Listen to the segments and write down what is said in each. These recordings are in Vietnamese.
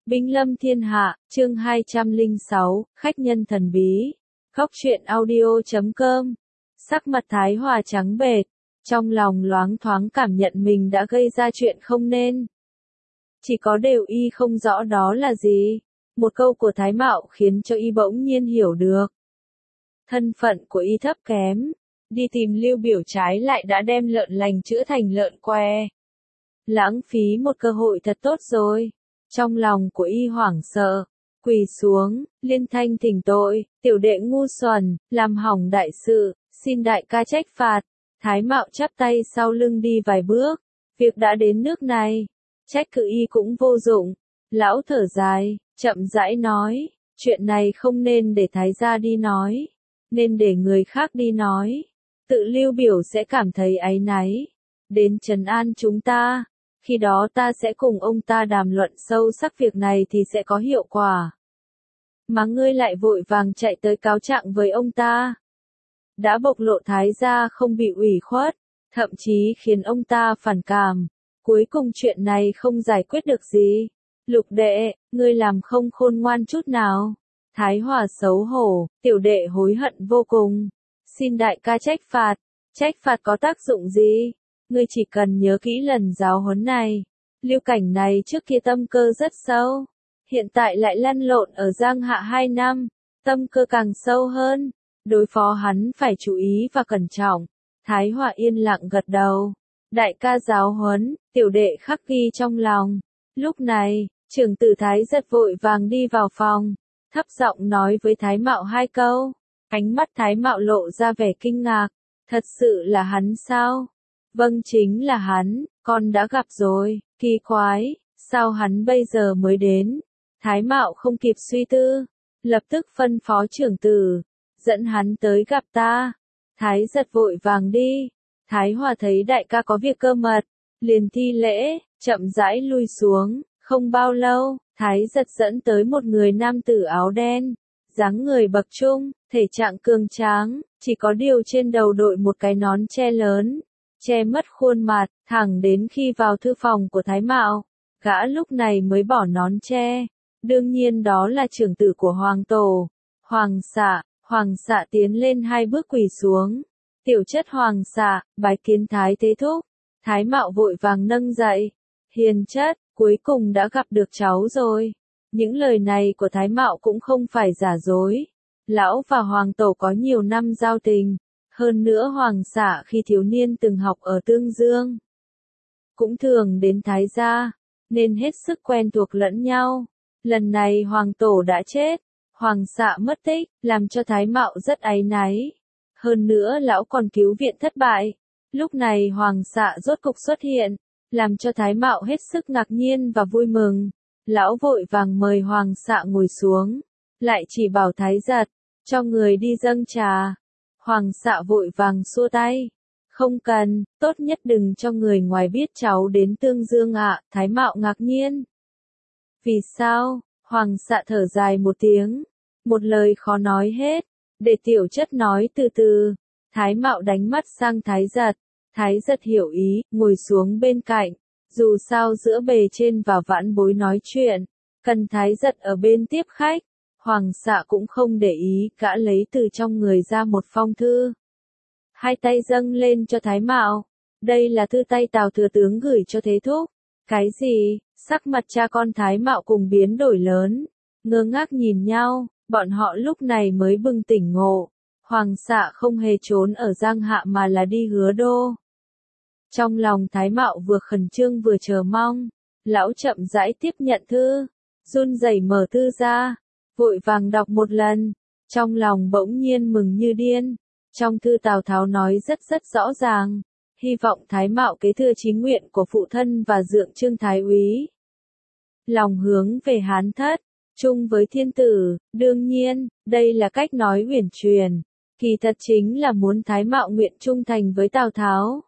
Binh lâm thiên hạ, chương 206, khách nhân thần bí. Góc truyện audio.com. Sắc mặt Thái Hòa trắng bệch, trong lòng loáng thoáng cảm nhận mình đã gây ra chuyện không nên. Chỉ có điều y không rõ đó là gì. Một câu của Thái Mạo khiến cho y bỗng nhiên hiểu được. Thân phận của y thấp kém, đi tìm Lưu Biểu trái lại đã đem lợn lành chữa thành lợn que. Lãng phí một cơ hội thật tốt rồi. Trong lòng của y hoảng sợ, quỳ xuống, liên thanh thỉnh tội, tiểu đệ ngu xuẩn, làm hỏng đại sự, xin đại ca trách phạt. Thái Mạo chắp tay sau lưng đi vài bước, việc đã đến nước này, trách cứ y cũng vô dụng. Lão thở dài, chậm rãi nói, chuyện này không nên để Thái gia đi nói, nên để người khác đi nói. Tự Lưu Biểu sẽ cảm thấy áy náy, đến trấn an chúng ta. Khi đó ta sẽ cùng ông ta đàm luận sâu sắc việc này thì sẽ có hiệu quả. Mà ngươi lại vội vàng chạy tới cáo trạng với ông ta. Đã bộc lộ Thái gia không bị ủy khuất, thậm chí khiến ông ta phản cảm. Cuối cùng chuyện này không giải quyết được gì. Lục đệ, ngươi làm không khôn ngoan chút nào. Thái Hòa xấu hổ, tiểu đệ hối hận vô cùng. Xin đại ca trách phạt có tác dụng gì? Ngươi chỉ cần nhớ kỹ lần giáo huấn này. Lưu Cảnh này trước kia tâm cơ rất sâu, hiện tại lại lăn lộn ở Giang Hạ 2 năm, tâm cơ càng sâu hơn. Đối phó hắn phải chú ý và cẩn trọng. Thái Hòa yên lặng gật đầu. Đại ca giáo huấn, tiểu đệ khắc ghi trong lòng. Lúc này, trưởng tử Thái Giật vội vàng đi vào phòng, thấp giọng nói với Thái Mạo 2 câu. Ánh mắt Thái Mạo lộ ra vẻ kinh ngạc. Thật sự là hắn sao? Vâng, chính là hắn, con đã gặp rồi. Kỳ quái, sao hắn bây giờ mới đến? Thái Mạo không kịp suy tư, lập tức phân phó trưởng tử, dẫn hắn tới gặp ta. Thái Giật vội vàng đi. Thái Hòa thấy đại ca có việc cơ mật, liền thi lễ, chậm rãi lui xuống. Không bao lâu, Thái Giật dẫn tới một người nam tử áo đen, dáng người bậc trung, thể trạng cường tráng, chỉ có điều trên đầu đội một cái nón che lớn, che mất khuôn mặt. Thẳng đến khi vào thư phòng của Thái Mạo, gã lúc này mới bỏ nón che. Đương nhiên đó là trưởng tử của Hoàng Tổ, Hoàng xạ tiến lên 2 bước quỳ xuống. Tiểu chất Hoàng xạ, bái kiến Thái Thế Thúc. Thái Mạo vội vàng nâng dậy. Hiền chất, cuối cùng đã gặp được cháu rồi. Những lời này của Thái Mạo cũng không phải giả dối. Lão và Hoàng Tổ có nhiều năm giao tình. Hơn nữa Hoàng xạ khi thiếu niên từng học ở Tương Dương, cũng thường đến Thái gia, nên hết sức quen thuộc lẫn nhau. Lần này Hoàng Tổ đã chết, Hoàng xạ mất tích, làm cho Thái Mạo rất áy náy. Hơn nữa lão còn cứu viện thất bại. Lúc này Hoàng xạ rốt cục xuất hiện, làm cho Thái Mạo hết sức ngạc nhiên và vui mừng. Lão vội vàng mời Hoàng xạ ngồi xuống, lại chỉ bảo Thái Giật, cho người đi dâng trà. Hoàng xạ vội vàng xua tay. Không cần, tốt nhất đừng cho người ngoài biết cháu đến Tương Dương ạ. Thái Mạo ngạc nhiên. Vì sao? Hoàng xạ thở dài một tiếng. Một lời khó nói hết. Để tiểu chất nói từ từ. Thái Mạo đánh mắt sang Thái Giật. Thái Giật hiểu ý, ngồi xuống bên cạnh. Dù sao giữa bề trên và vãn bối nói chuyện, cần Thái Giật ở bên tiếp khách. Hoàng xạ cũng không để ý, gã lấy từ trong người ra một phong thư. 2 tay dâng lên cho Thái Mạo. Đây là thư tay Tào thừa tướng gửi cho Thế Thúc. Cái gì? Sắc mặt cha con Thái Mạo cùng biến đổi lớn, ngơ ngác nhìn nhau. Bọn họ lúc này mới bừng tỉnh ngộ. Hoàng xạ không hề trốn ở Giang Hạ mà là đi Hứa Đô. Trong lòng Thái Mạo vừa khẩn trương vừa chờ mong. Lão chậm rãi tiếp nhận thư, run rẩy mở thư ra, vội vàng đọc một lần. Trong lòng bỗng nhiên mừng như điên. Trong thư Tào Tháo nói rất rõ ràng, hy vọng Thái Mạo kế thừa chí nguyện của phụ thân và dượng Trương Thái úy. Lòng hướng về Hán thất, chung với thiên tử. Đương nhiên, đây là cách nói uyển chuyển, kỳ thật chính là muốn Thái Mạo nguyện trung thành với Tào Tháo,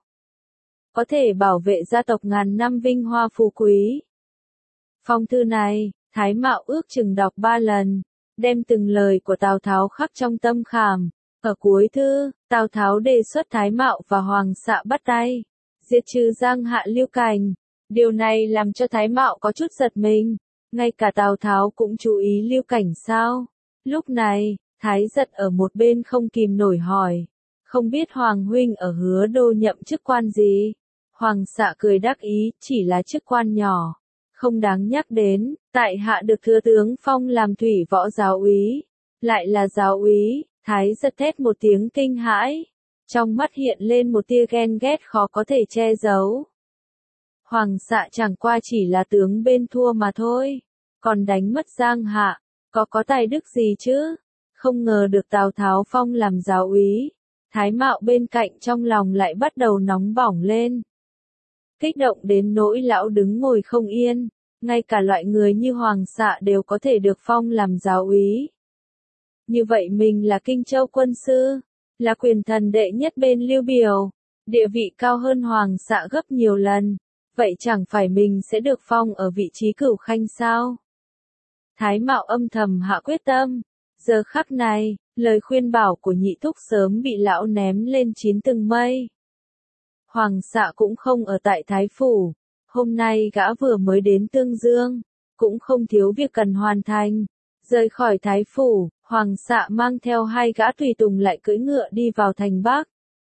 có thể bảo vệ gia tộc ngàn năm vinh hoa phú quý. Phong thư này, Thái Mạo ước chừng đọc 3 lần, đem từng lời của Tào Tháo khắc trong tâm khảm. Ở cuối thư, Tào Tháo đề xuất Thái Mạo và Hoàng xạ bắt tay diệt trừ Giang Hạ Lưu Cảnh. Điều này làm cho Thái Mạo có chút giật mình. Ngay cả Tào Tháo cũng chú ý Lưu Cảnh sao? Lúc này, Thái Giật ở một bên không kìm nổi hỏi. Không biết Hoàng huynh ở Hứa Đô nhậm chức quan gì? Hoàng xạ cười đắc ý, chỉ là chức quan nhỏ. Không đáng nhắc đến, tại hạ được thừa tướng phong làm thủy võ giáo úy. Lại là giáo úy, Thái Giật thét một tiếng kinh hãi. Trong mắt hiện lên một tia ghen ghét khó có thể che giấu. Hoàng xạ chẳng qua chỉ là tướng bên thua mà thôi. Còn đánh mất Giang Hạ, có tài đức gì chứ? Không ngờ được Tào Tháo phong làm giáo úy. Thái Mạo bên cạnh trong lòng lại bắt đầu nóng bỏng lên. Kích động đến nỗi lão đứng ngồi không yên. Ngay cả loại người như Hoàng xạ đều có thể được phong làm giáo úy. Như vậy mình là Kinh Châu quân sư, là quyền thần đệ nhất bên Lưu Biểu, địa vị cao hơn Hoàng xạ gấp nhiều lần, vậy chẳng phải mình sẽ được phong ở vị trí cửu khanh sao? Thái Mạo âm thầm hạ quyết tâm, giờ khắc này, lời khuyên bảo của nhị thúc sớm bị lão ném lên chín tầng mây. Hoàng xạ cũng không ở tại Thái Phủ, hôm nay gã vừa mới đến Tương Dương, cũng không thiếu việc cần hoàn thành. Rời khỏi Thái Phủ, Hoàng xạ mang theo 2 gã tùy tùng lại cưỡi ngựa đi vào thành Bắc.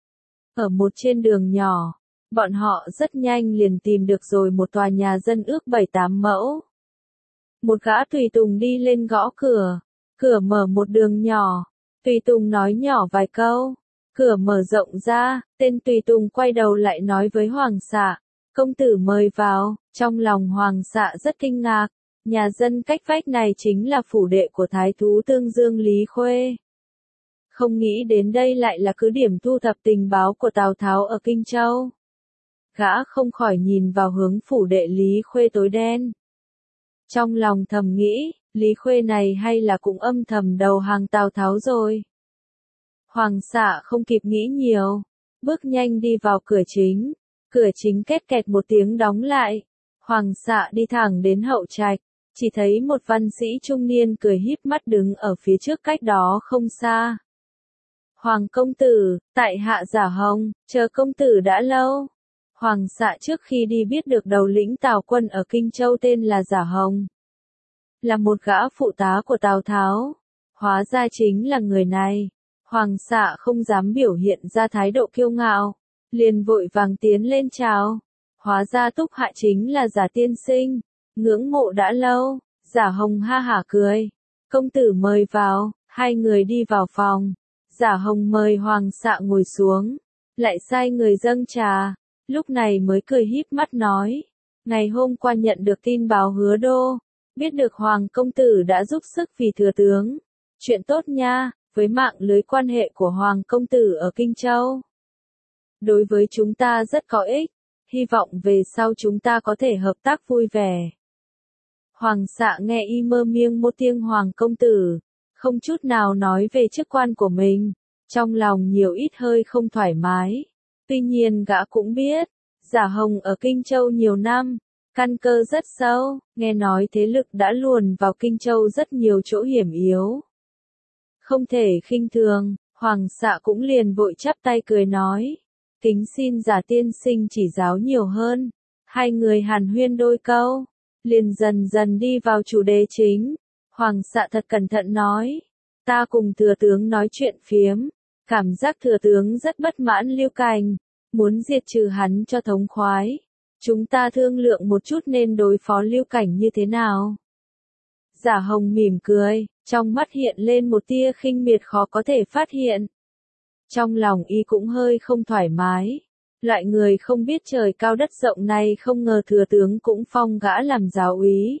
Ở một trên đường nhỏ, bọn họ rất nhanh liền tìm được rồi một tòa nhà dân ước 7-8 mẫu. Một gã tùy tùng đi lên gõ cửa, cửa mở một đường nhỏ, tùy tùng nói nhỏ vài câu, cửa mở rộng ra, tên tùy tùng quay đầu lại nói với Hoàng xạ, công tử mời vào. Trong lòng Hoàng xạ rất kinh ngạc. Nhà dân cách vách này chính là phủ đệ của Thái thú Tương Dương Lý Khuê. Không nghĩ đến đây lại là cứ điểm thu thập tình báo của Tào Tháo ở Kinh Châu. Gã không khỏi nhìn vào hướng phủ đệ Lý Khuê tối đen. Trong lòng thầm nghĩ, Lý Khuê này hay là cũng âm thầm đầu hàng Tào Tháo rồi. Hoàng xạ không kịp nghĩ nhiều, bước nhanh đi vào cửa chính két kẹt một tiếng đóng lại. Hoàng xạ đi thẳng đến hậu trạch. Chỉ thấy một văn sĩ trung niên cười híp mắt đứng ở phía trước cách đó không xa. Hoàng công tử, tại hạ Giả Hồng, chờ công tử đã lâu. Hoàng xạ trước khi đi biết được đầu lĩnh Tào quân ở Kinh Châu tên là Giả Hồng. Là một gã phụ tá của Tào Tháo. Hóa ra chính là người này. Hoàng xạ không dám biểu hiện ra thái độ kiêu ngạo. Liền vội vàng tiến lên chào. Hóa ra Túc Hạ chính là Giả tiên sinh. Ngưỡng mộ đã lâu, Giả Hồng ha hả cười. Công tử mời vào, 2 người đi vào phòng. Giả Hồng mời Hoàng xạ ngồi xuống, lại sai người dâng trà, lúc này mới cười híp mắt nói. Ngày hôm qua nhận được tin báo Hứa Đô, biết được Hoàng công tử đã giúp sức vì thừa tướng. Chuyện tốt nha, với mạng lưới quan hệ của Hoàng công tử ở Kinh Châu. Đối với chúng ta rất có ích, hy vọng về sau chúng ta có thể hợp tác vui vẻ. Hoàng xạ nghe y mơ miêng một tiếng Hoàng công tử, không chút nào nói về chức quan của mình, trong lòng nhiều ít hơi không thoải mái. Tuy nhiên gã cũng biết, Giả Hồng ở Kinh Châu nhiều năm, căn cơ rất sâu, nghe nói thế lực đã luồn vào Kinh Châu rất nhiều chỗ hiểm yếu. Không thể khinh thường, Hoàng xạ cũng liền vội chắp tay cười nói. Kính xin Giả tiên sinh chỉ giáo nhiều hơn. 2 người hàn huyên đôi câu, liền dần dần đi vào chủ đề chính. Hoàng xạ thật cẩn thận nói. Ta cùng thừa tướng nói chuyện phiếm. Cảm giác thừa tướng rất bất mãn Lưu Cảnh. Muốn diệt trừ hắn cho thống khoái. Chúng ta thương lượng một chút nên đối phó Lưu Cảnh như thế nào. Giả Hồng mỉm cười, trong mắt hiện lên một tia khinh miệt khó có thể phát hiện. Trong lòng y cũng hơi không thoải mái. Loại người không biết trời cao đất rộng này không ngờ thừa tướng cũng phong gã làm giáo úy.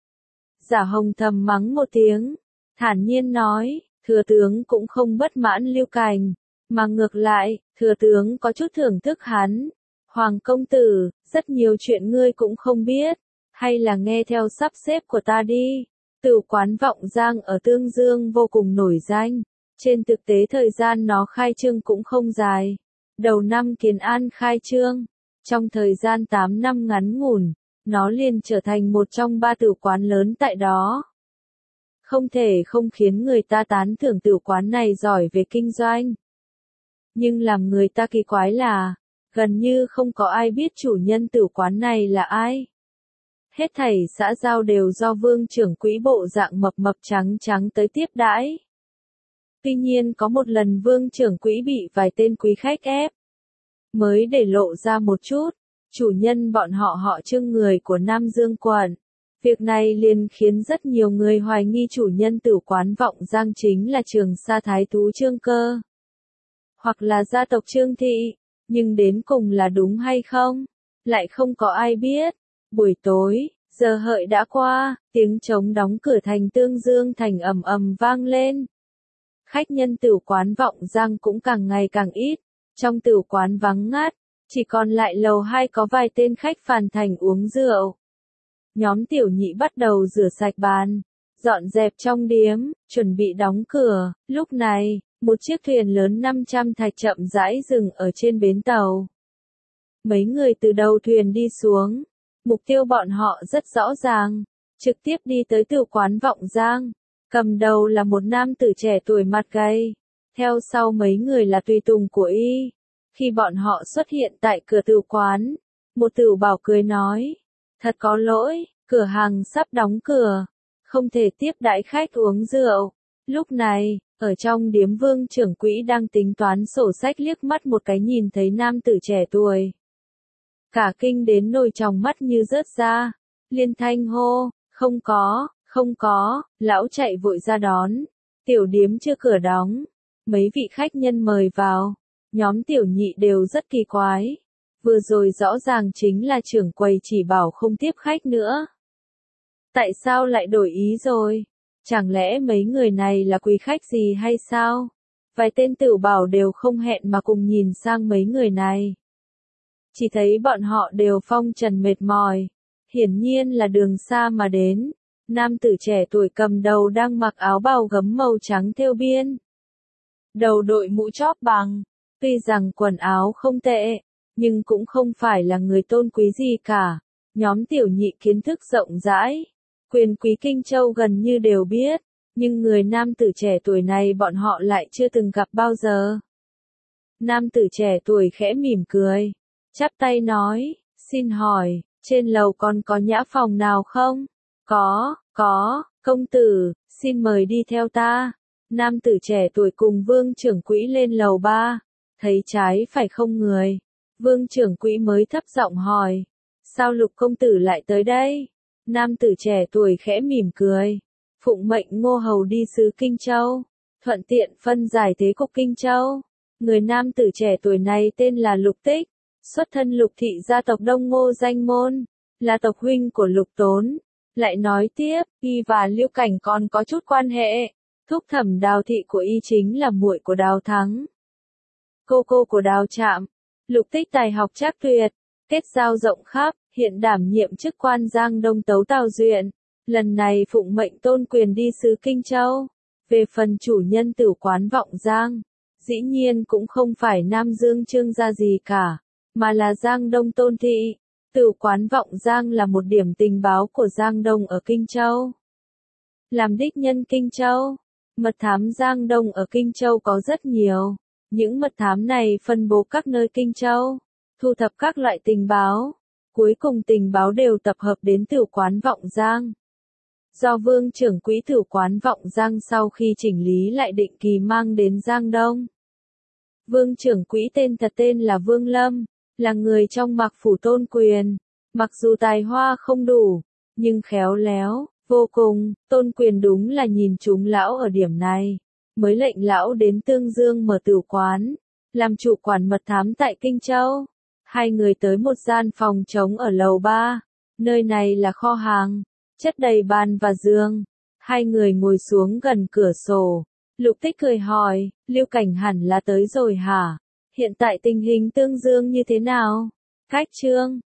Giả Hồng thầm mắng một tiếng, thản nhiên nói, thừa tướng cũng không bất mãn Lưu Cảnh, mà ngược lại, thừa tướng có chút thưởng thức hắn. Hoàng công tử, rất nhiều chuyện ngươi cũng không biết, hay là nghe theo sắp xếp của ta đi. Tửu quán Vọng Giang ở Tương Dương vô cùng nổi danh, trên thực tế thời gian nó khai trương cũng không dài. Đầu năm Kiến An khai trương, trong thời gian 8 năm ngắn ngủn, nó liền trở thành một trong 3 tửu quán lớn tại đó. Không thể không khiến người ta tán thưởng tửu quán này giỏi về kinh doanh. Nhưng làm người ta kỳ quái là, gần như không có ai biết chủ nhân tửu quán này là ai. Hết thảy xã giao đều do Vương trưởng quỹ bộ dạng mập mập trắng trắng tới tiếp đãi. Tuy nhiên có một lần Vương trưởng quỹ bị vài tên quý khách ép, mới để lộ ra một chút, chủ nhân bọn họ Trương người của Nam Dương quận. Việc này liền khiến rất nhiều người hoài nghi chủ nhân tử quán Vọng Giang chính là Trường Sa Thái Thú Trương Cơ, hoặc là gia tộc Trương Thị, nhưng đến cùng là đúng hay không, lại không có ai biết. Buổi tối, giờ hợi đã qua, tiếng trống đóng cửa thành Tương Dương thành ầm ầm vang lên. Khách nhân tử quán Vọng Giang cũng càng ngày càng ít, trong tử quán vắng ngắt, chỉ còn lại lầu 2 có vài tên khách phàn thành uống rượu. Nhóm tiểu nhị bắt đầu rửa sạch bàn, dọn dẹp trong điếm, chuẩn bị đóng cửa. Lúc này, một chiếc thuyền lớn 500 thạch chậm rãi dừng ở trên bến tàu. Mấy người từ đầu thuyền đi xuống, mục tiêu bọn họ rất rõ ràng, trực tiếp đi tới tử quán Vọng Giang. Cầm đầu là một nam tử trẻ tuổi mặt gầy, theo sau mấy người là tùy tùng của y. Khi bọn họ xuất hiện tại cửa tử quán, một tử bảo cười nói, thật có lỗi, cửa hàng sắp đóng cửa, không thể tiếp đãi khách uống rượu. Lúc này, ở trong điếm Vương trưởng quỹ đang tính toán sổ sách liếc mắt một cái nhìn thấy nam tử trẻ tuổi. Cả kinh đến nồi tròng mắt như rớt ra, liên thanh hô, không có, lão chạy vội ra đón, tiểu điếm chưa cửa đóng, mấy vị khách nhân mời vào, nhóm tiểu nhị đều rất kỳ quái, vừa rồi rõ ràng chính là trưởng quầy chỉ bảo không tiếp khách nữa. Tại sao lại đổi ý rồi? Chẳng lẽ mấy người này là quý khách gì hay sao? Vài tên tử bảo đều không hẹn mà cùng nhìn sang mấy người này. Chỉ thấy bọn họ đều phong trần mệt mỏi, hiển nhiên là đường xa mà đến. Nam tử trẻ tuổi cầm đầu đang mặc áo bào gấm màu trắng thêu biên, đầu đội mũ chóp bằng, tuy rằng quần áo không tệ, nhưng cũng không phải là người tôn quý gì cả. Nhóm tiểu nhị kiến thức rộng rãi, quyền quý Kinh Châu gần như đều biết, nhưng người nam tử trẻ tuổi này bọn họ lại chưa từng gặp bao giờ. Nam tử trẻ tuổi khẽ mỉm cười, chắp tay nói, xin hỏi, trên lầu còn có nhã phòng nào không? Có, công tử, xin mời đi theo ta. Nam tử trẻ tuổi cùng Vương trưởng quỹ lên lầu 3, thấy trái phải không người. Vương trưởng quỹ mới thấp giọng hỏi, sao Lục công tử lại tới đây? Nam tử trẻ tuổi khẽ mỉm cười, phụng mệnh Ngô hầu đi sứ Kinh Châu, thuận tiện phân giải thế cục Kinh Châu. Người nam tử trẻ tuổi này tên là Lục Tích, xuất thân Lục thị gia tộc Đông Ngô danh môn, là tộc huynh của Lục Tốn. Lại nói tiếp, y và Liễu Cảnh còn có chút quan hệ, thúc thẩm Đào thị của y chính là muội của Đào Thắng, cô của Đào Trạm. Lục Tích tài học trác tuyệt, kết giao rộng khắp, hiện đảm nhiệm chức quan Giang Đông Tấu Tào Duyện, lần này phụng mệnh tôn quyền đi sứ Kinh Châu. Về phần chủ nhân tử quán Vọng Giang, dĩ nhiên cũng không phải Nam Dương Trương gia gì cả, mà là Giang Đông Tôn Thị. Tử quán Vọng Giang là một điểm tình báo của Giang Đông ở Kinh Châu. Làm đích nhân Kinh Châu, mật thám Giang Đông ở Kinh Châu có rất nhiều. Những mật thám này phân bố các nơi Kinh Châu, thu thập các loại tình báo. Cuối cùng tình báo đều tập hợp đến tử quán Vọng Giang. Do Vương trưởng quỹ tử quán Vọng Giang sau khi chỉnh lý lại định kỳ mang đến Giang Đông. Vương trưởng quỹ tên là Vương Lâm, là người trong Mạc phủ tôn quyền. Mặc dù tài hoa không đủ, nhưng khéo léo, vô cùng, tôn quyền đúng là nhìn trúng lão ở điểm này. Mới lệnh lão đến Tương Dương mở tử quán, làm chủ quản mật thám tại Kinh Châu. Hai người tới một gian phòng trống ở lầu 3, nơi này là kho hàng, chất đầy bàn và giường. Hai người ngồi xuống gần cửa sổ, Lục Tích cười hỏi, Liễu Cảnh hẳn là tới rồi hả? Hiện tại tình hình Tương Dương như thế nào? Cách Trương,